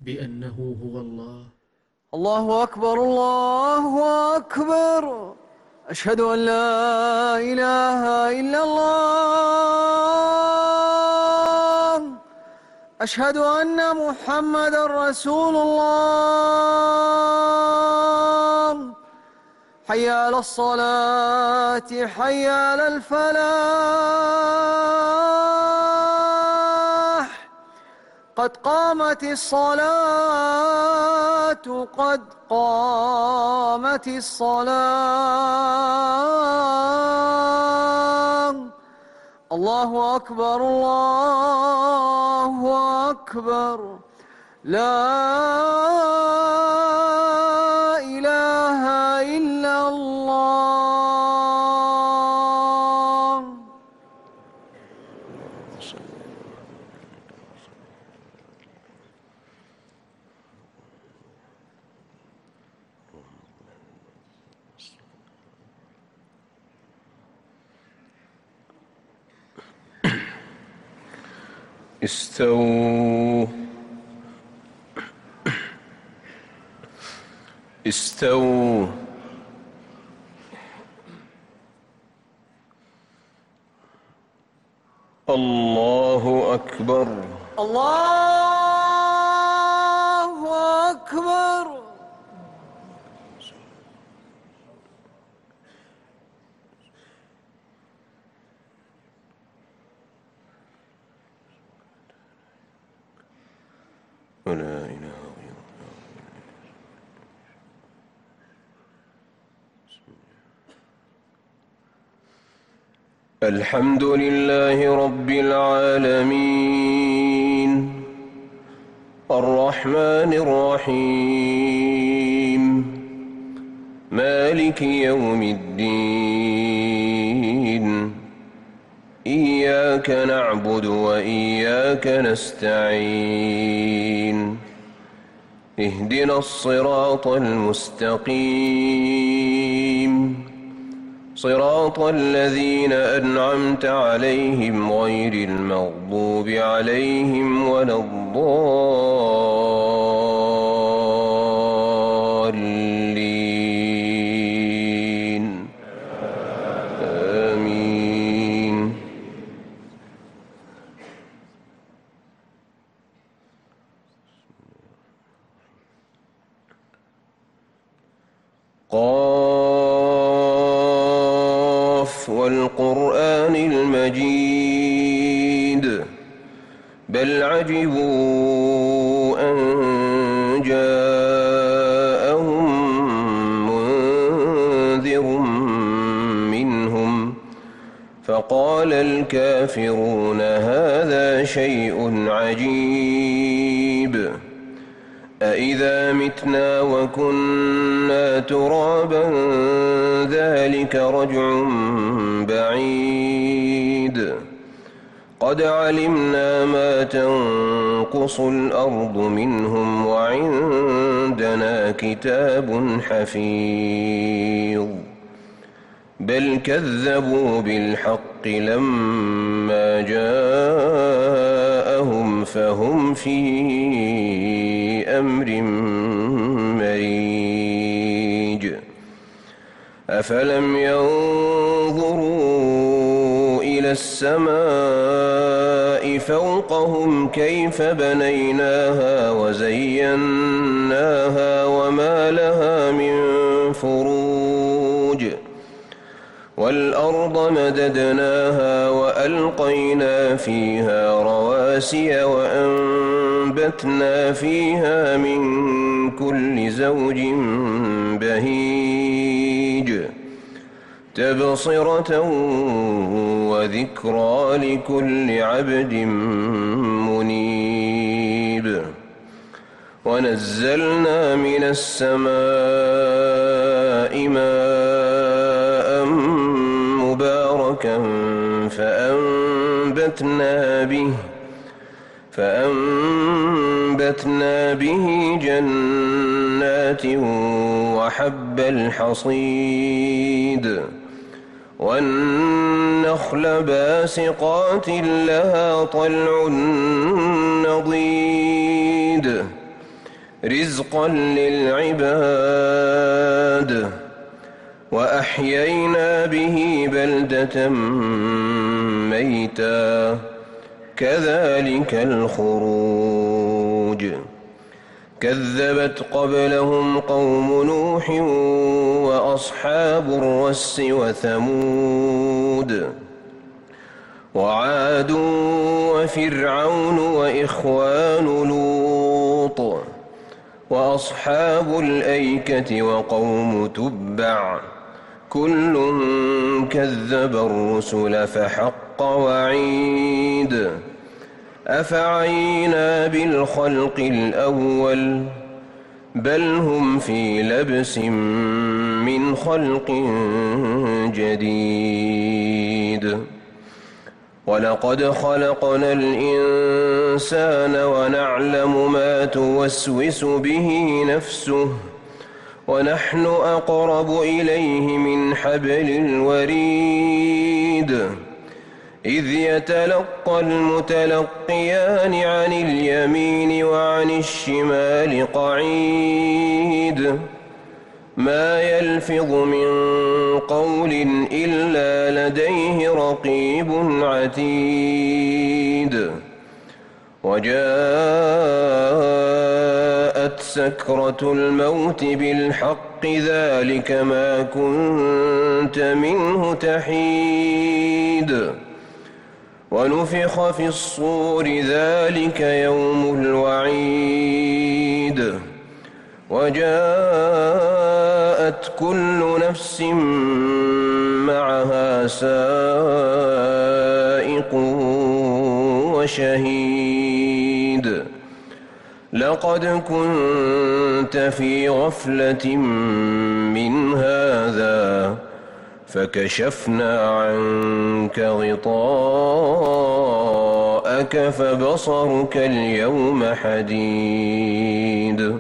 بأنه هو الله. الله أكبر الله أكبر. أشهد أن لا إله إلا الله. أشهد أن محمدًا رسول الله. حي على الصلاة حي على الفلاح. قد قامت الصلاة قد قامت الصلاة. الله أكبر الله أكبر. لا إله إلا الله. استووا استووا. الله أكبر الله أكبر. ولا إله إلا الله. الحمد لله رب العالمين الرحمن الرحيم مالك يوم الدين. إياك نعبد وإياك نستعين. اهدنا الصراط المستقيم صراط الذين أنعمت عليهم غير المغضوب عليهم ولا الضالين. آمين. قاف والقرآن المجيد بل عجبوا أن جاءهم منذر منهم فقال الكافرون هذا شيء عجيب. أإذا متنا وكنا ترابا ذلك رجع بعيد. قد علمنا ما تنقص الأرض منهم وعندنا كتاب حفيظ. بل كذبوا بالحق لما جاءهم فهم في أمر مريج. أفلم ينظروا إلى السماء فوقهم كيف بنيناها وزيناها وما لها من فروج. والأرض مددناها وألقينا فيها رواسي وأنبتنا فيها من كل زوج بهيج. تبصرة وذكرى لكل عبد منيب. ونزلنا من السماء ماء مباركا فأنبتنا به جنات وحب الحصيد. والنخل باسقات لها طلع نضيد. رزقا للعباد وأحيينا به بلدة ميتا كذلك الخروج كذبت قبلهم قوم نوح وأصحاب الرس وثمود وعاد وفرعون وإخوان لوط وأصحاب الأيكة وقوم تبع كل كذب الرسل فحق وعيد أفعينا بالخلق الأول بل هم في لبس من خلق جديد ولقد خلقنا الإنسان ونعلم ما توسوس به نفسه ونحن أقرب إليه من حبل الوريد إذ يتلقى المتلقيان عن اليمين وعن الشمال قعيد ما يلفظ من قول إلا لديه رقيب عتيد وجاءت سكرة الموت بالحق ذلك ما كنت منه تحيد ونفخ في الصور ذلك يوم الوعيد وجاءت كل نفس معها سائق وشهيد لقد كنت في غفلة من هذا فكشفنا عنك غطاءك فبصرك اليوم حديد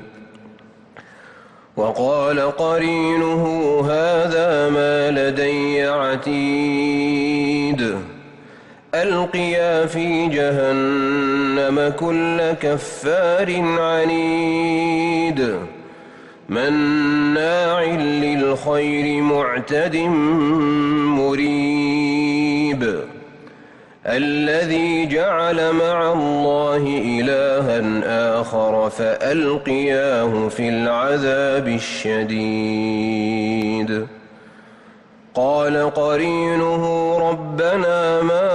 وقال قرينه هذا ما لدي عتيد ألقيا في جهنم كل كفار عنيد مناع للخير معتد مريب الذي جعل مع الله إلها آخر فألقياه في العذاب الشديد قال قرينه ربنا ما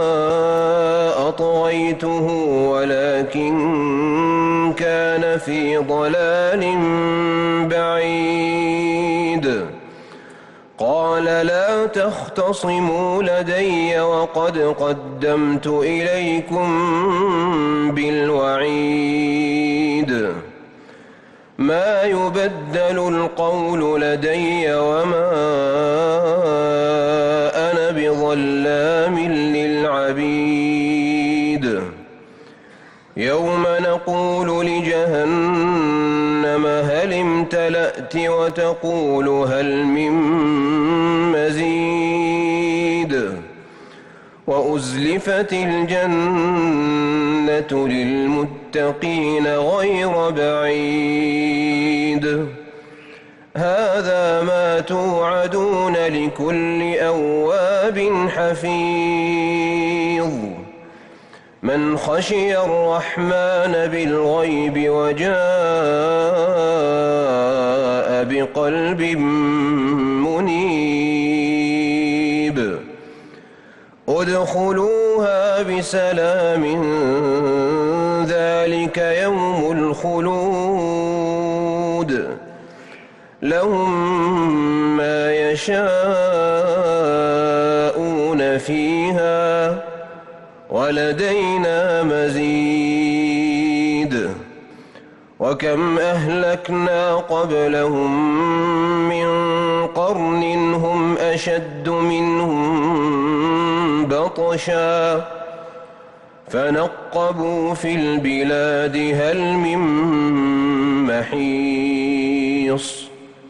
أطغيته ولكن كان في ضلال بعيد قال لا تختصموا لدي وقد قدمت إليكم بالوعيد ما يبدل القول لدي وما أنا بظلام للعبيد يوم نقول لجهنم هل امتلأت وتقول هل من مزيد وأزلفت الجنة للمتقين غير بعيد هذا ما توعدون لكل أواب حفيظ من خشي الرحمن بالغيب وجاء بقلب منيب ادخلوها بسلام ذلك يوم الخلود لهم ما يشاءون فيها ولدينا مزيد وكم أهلكنا قبلهم من قرن هم أشد منهم بطشا فنقبوا في البلاد هل من محيص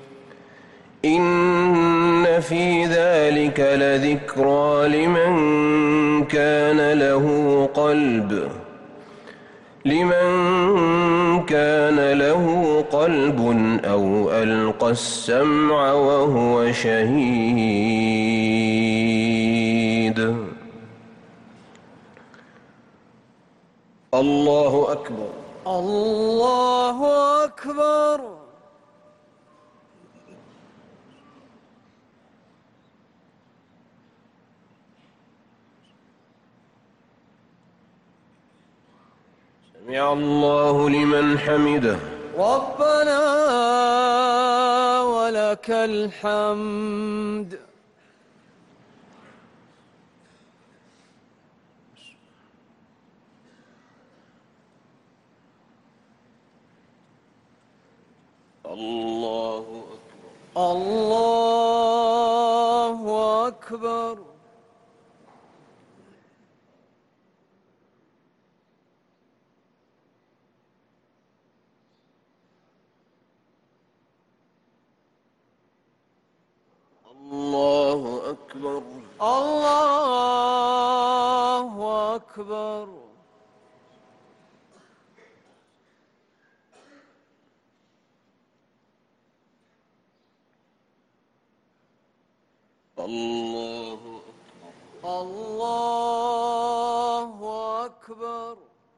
إن في ذلك لذكرى لمن كان له قلب قلب أو ألقى السمع وهو شهيد. الله أكبر. الله أكبر. سمع الله لمن حمده. ربنا ولك الحمد. الله أكبر. الله أكبر. الله أكبر. الله أكبر. الله أكبر. الله أكبر.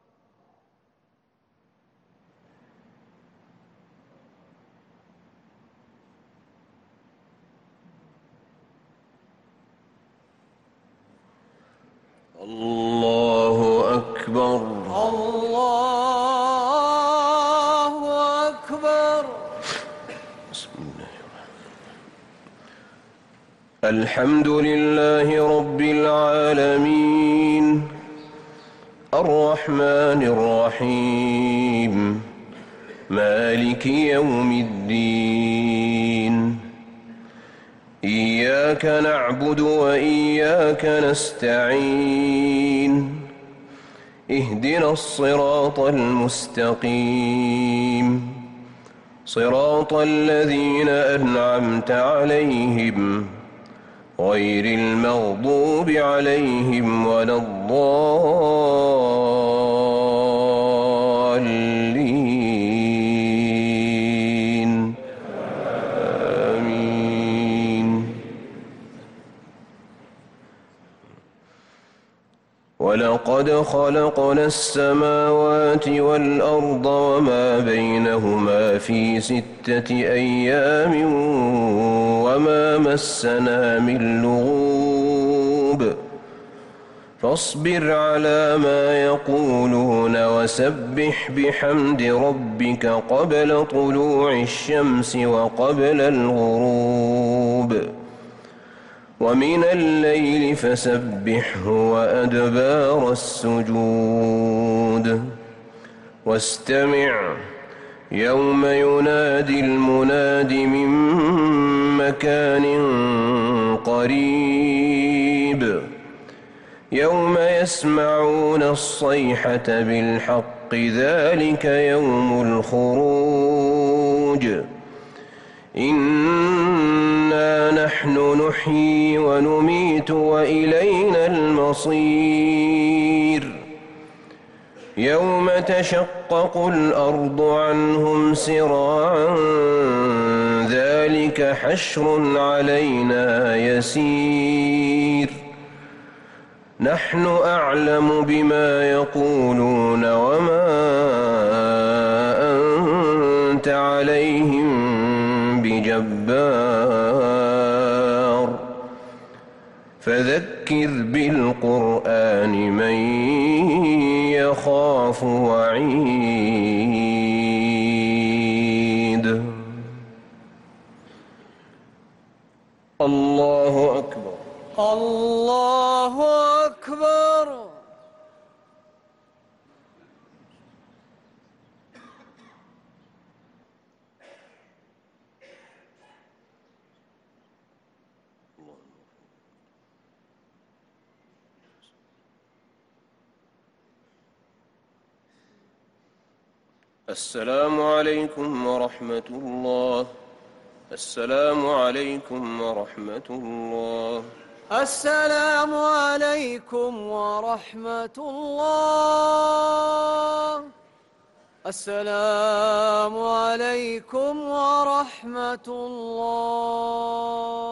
الله أكبر. الله أكبر. بسم الله الحمد لله رب العالمين الرحمن الرحيم مالك يوم الدين إياك نعبد وإياك نستعين اهدنا الصراط المستقيم صراط الذين أنعمت عليهم غير المغضوب عليهم ولا الضالين آمين. ولقد خلقنا السماوات والأرض وما بينهما في 6 أيام وما مسنا من لغوب فاصبر على ما يقولون وسبح بحمد ربك قبل طلوع الشمس وقبل الغروب ومن الليل فسبحه وأدبار السجود واستمع يوم ينادي المناد من مكان قريب يوم يسمعون الصيحة بالحق ذلك يوم الخروج إنا نحن نحيي ونميت وإلينا المصير يوم تشقق الأرض عنهم سراعا ذلك حشر علينا يسير نحن أعلم بما يقولون وما أنت عليهم بجبار فذكر بالقرآن من يخاف وعيد. الله أكبر. الله أكبر. السلام عليكم ورحمة الله. السلام عليكم ورحمة الله. السلام عليكم ورحمة الله. السلام عليكم ورحمة الله.